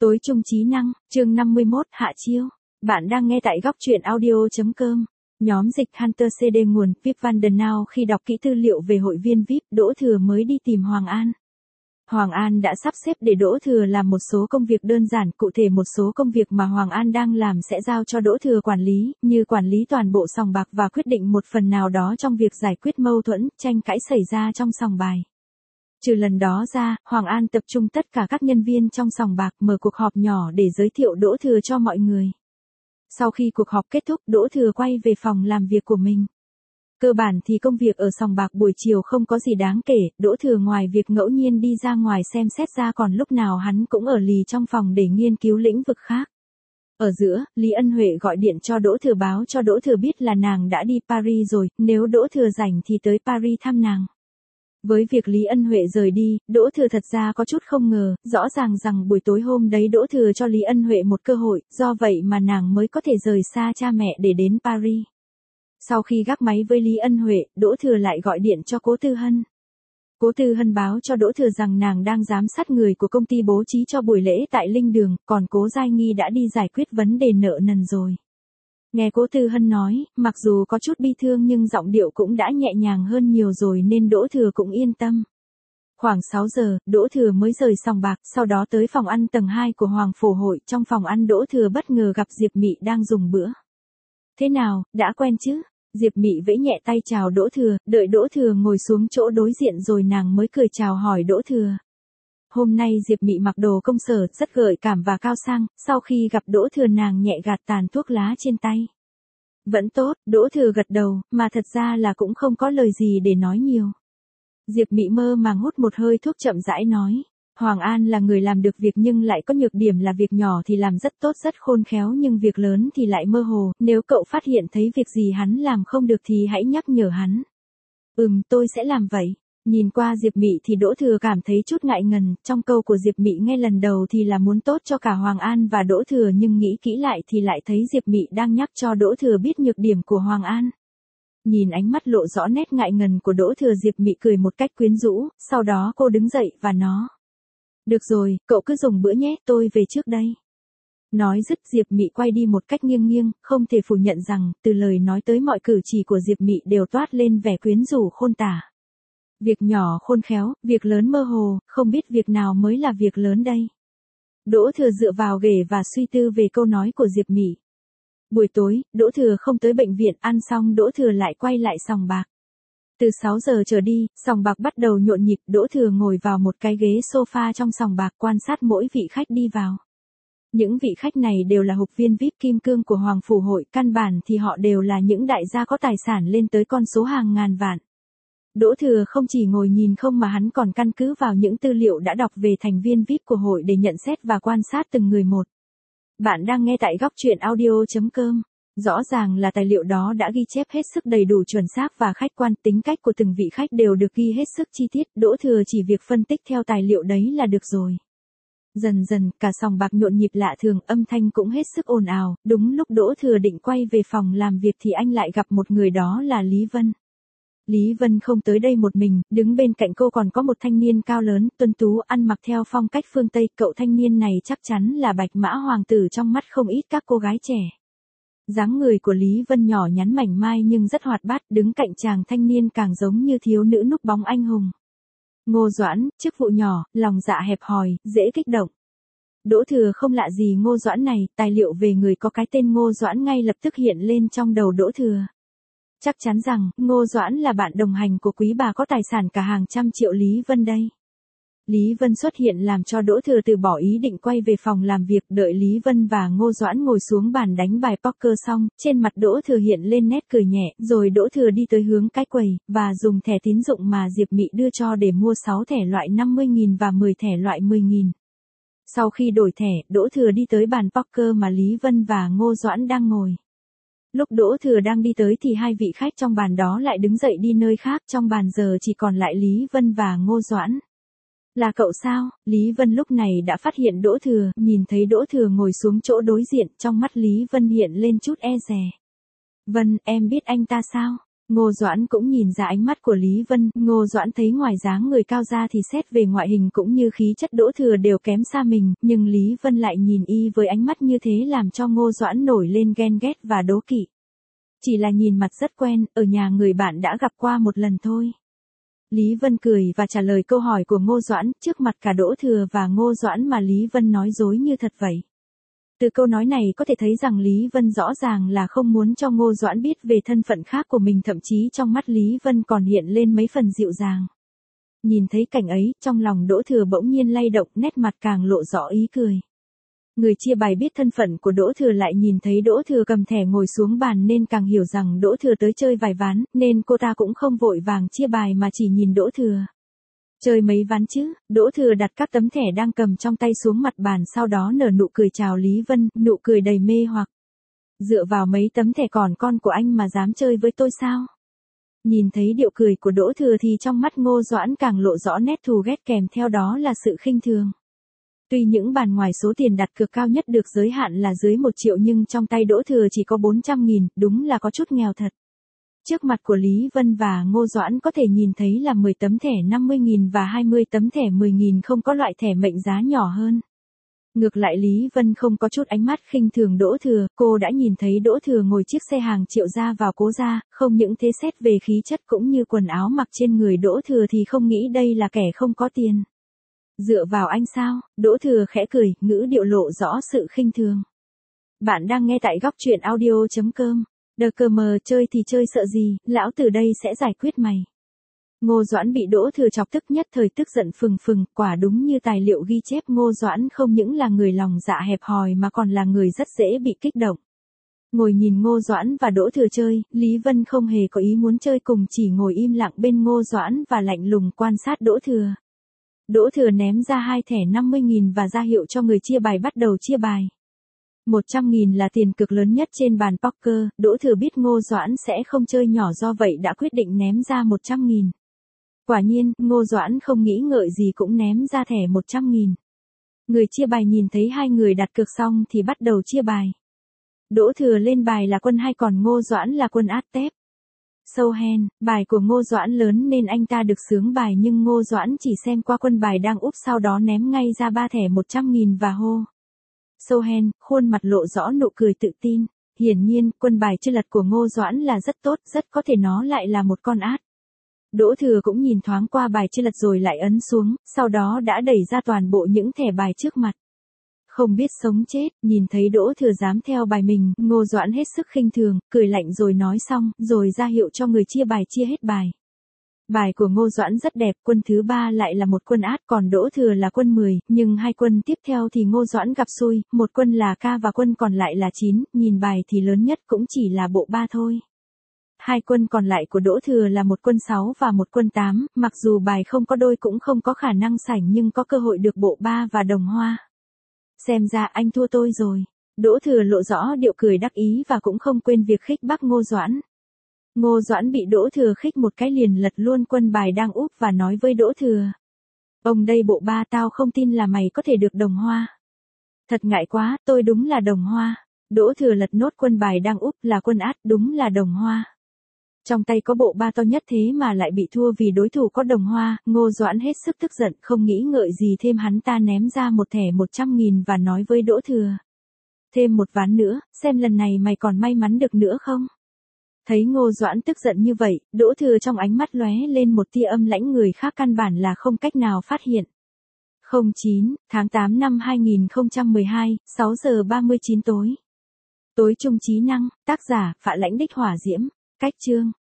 Tối trung trí năng, chương 51, Hạ Chiêu. Bạn đang nghe tại góc truyện audio.com. Nhóm dịch Hunter CD nguồn VIP Vandenau khi đọc kỹ tư liệu về hội viên VIP, Đỗ Thừa mới đi tìm Hoàng An. Hoàng An đã sắp xếp để Đỗ Thừa làm một số công việc đơn giản, cụ thể một số công việc mà Hoàng An đang làm sẽ giao cho Đỗ Thừa quản lý, như quản lý toàn bộ sòng bạc và quyết định một phần nào đó trong việc giải quyết mâu thuẫn, tranh cãi xảy ra trong sòng bài. Trừ lần đó ra, Hoàng An tập trung tất cả các nhân viên trong sòng bạc mở cuộc họp nhỏ để giới thiệu Đỗ Thừa cho mọi người. Sau khi cuộc họp kết thúc, Đỗ Thừa quay về phòng làm việc của mình. Cơ bản thì công việc ở sòng bạc buổi chiều không có gì đáng kể, Đỗ Thừa ngoài việc ngẫu nhiên đi ra ngoài xem xét ra còn lúc nào hắn cũng ở lì trong phòng để nghiên cứu lĩnh vực khác. Ở giữa, Lý Ân Huệ gọi điện cho Đỗ Thừa báo cho Đỗ Thừa biết là nàng đã đi Paris rồi, nếu Đỗ Thừa rảnh thì tới Paris thăm nàng. Với việc Lý Ân Huệ rời đi, Đỗ Thừa thật ra có chút không ngờ, rõ ràng rằng buổi tối hôm đấy Đỗ Thừa cho Lý Ân Huệ một cơ hội, do vậy mà nàng mới có thể rời xa cha mẹ để đến Paris. Sau khi gác máy với Lý Ân Huệ, Đỗ Thừa lại gọi điện cho Cố Tư Hân. Cố Tư Hân báo cho Đỗ Thừa rằng nàng đang giám sát người của công ty bố trí cho buổi lễ tại Linh Đường, còn Cố Giai Nghi đã đi giải quyết vấn đề nợ nần rồi. Nghe Cố Tư Hân nói, mặc dù có chút bi thương nhưng giọng điệu cũng đã nhẹ nhàng hơn nhiều rồi nên Đỗ Thừa cũng yên tâm. Khoảng 6 giờ, Đỗ Thừa mới rời sòng bạc, sau đó tới phòng ăn tầng 2 của Hoàng Phổ Hội. Trong phòng ăn Đỗ Thừa bất ngờ gặp Diệp Mị đang dùng bữa. Thế nào, đã quen chứ? Diệp Mị vẫy nhẹ tay chào Đỗ Thừa, đợi Đỗ Thừa ngồi xuống chỗ đối diện rồi nàng mới cười chào hỏi Đỗ Thừa. Hôm nay Diệp Mị mặc đồ công sở rất gợi cảm và cao sang, sau khi gặp Đỗ Thừa nàng nhẹ gạt tàn thuốc lá trên tay. Vẫn tốt, Đỗ Thừa gật đầu, mà thật ra là cũng không có lời gì để nói nhiều. Diệp Mị mơ màng hút một hơi thuốc chậm rãi nói. Hoàng An là người làm được việc nhưng lại có nhược điểm là việc nhỏ thì làm rất tốt rất khôn khéo nhưng việc lớn thì lại mơ hồ, nếu cậu phát hiện thấy việc gì hắn làm không được thì hãy nhắc nhở hắn. Tôi sẽ làm vậy. Nhìn qua Diệp Mị thì Đỗ Thừa cảm thấy chút ngại ngần, trong câu của Diệp Mị nghe lần đầu thì là muốn tốt cho cả Hoàng An và Đỗ Thừa nhưng nghĩ kỹ lại thì lại thấy Diệp Mị đang nhắc cho Đỗ Thừa biết nhược điểm của Hoàng An. Nhìn ánh mắt lộ rõ nét ngại ngần của Đỗ Thừa, Diệp Mị cười một cách quyến rũ, sau đó cô đứng dậy và nó. Được rồi, cậu cứ dùng bữa nhé, tôi về trước đây. Nói dứt Diệp Mị quay đi một cách nghiêng nghiêng, không thể phủ nhận rằng, từ lời nói tới mọi cử chỉ của Diệp Mị đều toát lên vẻ quyến rũ khôn tả. Việc nhỏ khôn khéo, việc lớn mơ hồ, không biết việc nào mới là việc lớn đây. Đỗ Thừa dựa vào ghế và suy tư về câu nói của Diệp Mị. Buổi tối, Đỗ Thừa không tới bệnh viện, ăn xong Đỗ Thừa lại quay lại sòng bạc. Từ 6 giờ trở đi, sòng bạc bắt đầu nhộn nhịp, Đỗ Thừa ngồi vào một cái ghế sofa trong sòng bạc quan sát mỗi vị khách đi vào. Những vị khách này đều là học viên VIP kim cương của Hoàng Phủ Hội, căn bản thì họ đều là những đại gia có tài sản lên tới con số hàng ngàn vạn. Đỗ Thừa không chỉ ngồi nhìn không mà hắn còn căn cứ vào những tư liệu đã đọc về thành viên VIP của hội để nhận xét và quan sát từng người một. Bạn đang nghe tại góc truyện audio.com. Rõ ràng là tài liệu đó đã ghi chép hết sức đầy đủ chuẩn xác và khách quan, tính cách của từng vị khách đều được ghi hết sức chi tiết, Đỗ Thừa chỉ việc phân tích theo tài liệu đấy là được rồi. Dần dần, cả sòng bạc nhộn nhịp lạ thường, âm thanh cũng hết sức ồn ào, đúng lúc Đỗ Thừa định quay về phòng làm việc thì anh lại gặp một người, đó là Lý Vân. Lý Vân không tới đây một mình, đứng bên cạnh cô còn có một thanh niên cao lớn, tuấn tú, ăn mặc theo phong cách phương Tây, cậu thanh niên này chắc chắn là Bạch Mã Hoàng tử trong mắt không ít các cô gái trẻ. Dáng người của Lý Vân nhỏ nhắn mảnh mai nhưng rất hoạt bát, đứng cạnh chàng thanh niên càng giống như thiếu nữ núp bóng anh hùng. Ngô Doãn, chức vụ nhỏ, lòng dạ hẹp hòi, dễ kích động. Đỗ Thừa không lạ gì Ngô Doãn này, tài liệu về người có cái tên Ngô Doãn ngay lập tức hiện lên trong đầu Đỗ Thừa. Chắc chắn rằng, Ngô Doãn là bạn đồng hành của quý bà có tài sản cả hàng trăm triệu Lý Vân đây. Lý Vân xuất hiện làm cho Đỗ Thừa từ bỏ ý định quay về phòng làm việc, đợi Lý Vân và Ngô Doãn ngồi xuống bàn đánh bài poker xong, trên mặt Đỗ Thừa hiện lên nét cười nhẹ, rồi Đỗ Thừa đi tới hướng cái quầy, và dùng thẻ tín dụng mà Diệp Mị đưa cho để mua 6 thẻ loại 50.000 và 10 thẻ loại 10.000. Sau khi đổi thẻ, Đỗ Thừa đi tới bàn poker mà Lý Vân và Ngô Doãn đang ngồi. Lúc Đỗ Thừa đang đi tới thì hai vị khách trong bàn đó lại đứng dậy đi nơi khác, trong bàn giờ chỉ còn lại Lý Vân và Ngô Doãn. Là cậu sao? Lý Vân lúc này đã phát hiện Đỗ Thừa, nhìn thấy Đỗ Thừa ngồi xuống chỗ đối diện, trong mắt Lý Vân hiện lên chút e dè. Vân, em biết anh ta sao? Ngô Doãn cũng nhìn ra ánh mắt của Lý Vân, Ngô Doãn thấy ngoài dáng người cao ra thì xét về ngoại hình cũng như khí chất Đỗ Thừa đều kém xa mình, nhưng Lý Vân lại nhìn y với ánh mắt như thế làm cho Ngô Doãn nổi lên ghen ghét và đố kỵ. Chỉ là nhìn mặt rất quen, ở nhà người bạn đã gặp qua một lần thôi. Lý Vân cười và trả lời câu hỏi của Ngô Doãn, trước mặt cả Đỗ Thừa và Ngô Doãn mà Lý Vân nói dối như thật vậy. Từ câu nói này có thể thấy rằng Lý Vân rõ ràng là không muốn cho Ngô Doãn biết về thân phận khác của mình, thậm chí trong mắt Lý Vân còn hiện lên mấy phần dịu dàng. Nhìn thấy cảnh ấy, trong lòng Đỗ Thừa bỗng nhiên lay động, nét mặt càng lộ rõ ý cười. Người chia bài biết thân phận của Đỗ Thừa lại nhìn thấy Đỗ Thừa cầm thẻ ngồi xuống bàn nên càng hiểu rằng Đỗ Thừa tới chơi vài ván, nên cô ta cũng không vội vàng chia bài mà chỉ nhìn Đỗ Thừa. Chơi mấy ván chứ? Đỗ Thừa đặt các tấm thẻ đang cầm trong tay xuống mặt bàn, sau đó nở nụ cười chào Lý Vân, nụ cười đầy mê hoặc. Dựa vào mấy tấm thẻ còn con của anh mà dám chơi với tôi sao? Nhìn thấy điệu cười của Đỗ Thừa thì trong mắt Ngô Doãn càng lộ rõ nét thù ghét, kèm theo đó là sự khinh thường. Tuy những bàn ngoài số tiền đặt cược cao nhất được giới hạn là dưới 1 triệu nhưng trong tay Đỗ Thừa chỉ có 400.000, đúng là có chút nghèo thật. Trước mặt của Lý Vân và Ngô Doãn có thể nhìn thấy là 10 tấm thẻ 50.000 và 20 tấm thẻ 10.000, không có loại thẻ mệnh giá nhỏ hơn. Ngược lại Lý Vân không có chút ánh mắt khinh thường Đỗ Thừa, cô đã nhìn thấy Đỗ Thừa ngồi chiếc xe hàng triệu ra vào Cố gia, không những thế xét về khí chất cũng như quần áo mặc trên người Đỗ Thừa thì không nghĩ đây là kẻ không có tiền. Dựa vào anh sao? Đỗ Thừa khẽ cười, ngữ điệu lộ rõ sự khinh thường. Bạn đang nghe tại góc truyện audio.com. Đờ cờ mờ, chơi thì chơi sợ gì, lão từ đây sẽ giải quyết mày. Ngô Doãn bị Đỗ Thừa chọc tức nhất thời tức giận phừng phừng, quả đúng như tài liệu ghi chép Ngô Doãn không những là người lòng dạ hẹp hòi mà còn là người rất dễ bị kích động. Ngồi nhìn Ngô Doãn và Đỗ Thừa chơi, Lý Vân không hề có ý muốn chơi cùng, chỉ ngồi im lặng bên Ngô Doãn và lạnh lùng quan sát Đỗ Thừa. Đỗ Thừa ném ra 2 thẻ 50.000 và ra hiệu cho người chia bài bắt đầu chia bài. 100.000 là tiền cược lớn nhất trên bàn poker, Đỗ Thừa biết Ngô Doãn sẽ không chơi nhỏ, do vậy đã quyết định ném ra 100.000. Quả nhiên, Ngô Doãn không nghĩ ngợi gì cũng ném ra thẻ 100.000. Người chia bài nhìn thấy hai người đặt cược xong thì bắt đầu chia bài. Đỗ Thừa lên bài là quân 2 còn Ngô Doãn là quân át tép. Sâu hen, bài của Ngô Doãn lớn nên anh ta được sướng bài, nhưng Ngô Doãn chỉ xem qua quân bài đang úp sau đó ném ngay ra 3 thẻ 100.000 và hô. Sâu hen, khuôn mặt lộ rõ nụ cười tự tin. Hiển nhiên, quân bài chưa lật của Ngô Doãn là rất tốt, rất có thể nó lại là một con át. Đỗ Thừa cũng nhìn thoáng qua bài chưa lật rồi lại ấn xuống, sau đó đã đẩy ra toàn bộ những thẻ bài trước mặt. Không biết sống chết, nhìn thấy Đỗ Thừa dám theo bài mình, Ngô Doãn hết sức khinh thường, cười lạnh rồi nói xong, rồi ra hiệu cho người chia bài chia hết bài. Bài của Ngô Doãn rất đẹp, quân thứ 3 lại là một quân át, còn Đỗ Thừa là quân 10, nhưng hai quân tiếp theo thì Ngô Doãn gặp xui, một quân là K và quân còn lại là 9, nhìn bài thì lớn nhất cũng chỉ là bộ 3 thôi. Hai quân còn lại của Đỗ Thừa là một quân 6 và một quân 8, mặc dù bài không có đôi cũng không có khả năng sảnh nhưng có cơ hội được bộ 3 và đồng hoa. Xem ra anh thua tôi rồi. Đỗ Thừa lộ rõ điệu cười đắc ý và cũng không quên việc khích bác Ngô Doãn. Ngô Doãn bị Đỗ Thừa khích một cái liền lật luôn quân bài đang úp và nói với Đỗ Thừa. Ông đây bộ 3 tao không tin là mày có thể được đồng hoa. Thật ngại quá, tôi đúng là đồng hoa. Đỗ Thừa lật nốt quân bài đang úp là quân át, đúng là đồng hoa. Trong tay có bộ 3 to nhất thế mà lại bị thua vì đối thủ có đồng hoa, Ngô Doãn hết sức tức giận, không nghĩ ngợi gì thêm hắn ta ném ra một thẻ 100.000 và nói với Đỗ Thừa. Thêm một ván nữa, xem lần này mày còn may mắn được nữa không? Thấy Ngô Doãn tức giận như vậy, Đỗ Thừa trong ánh mắt lóe lên một tia âm lãnh người khác căn bản là không cách nào phát hiện. 09, tháng 8 năm 2012, 6 giờ 39 tối. Tối trung trí năng, tác giả, Phạ Lãnh Đích Hỏa Diễm, cách chương.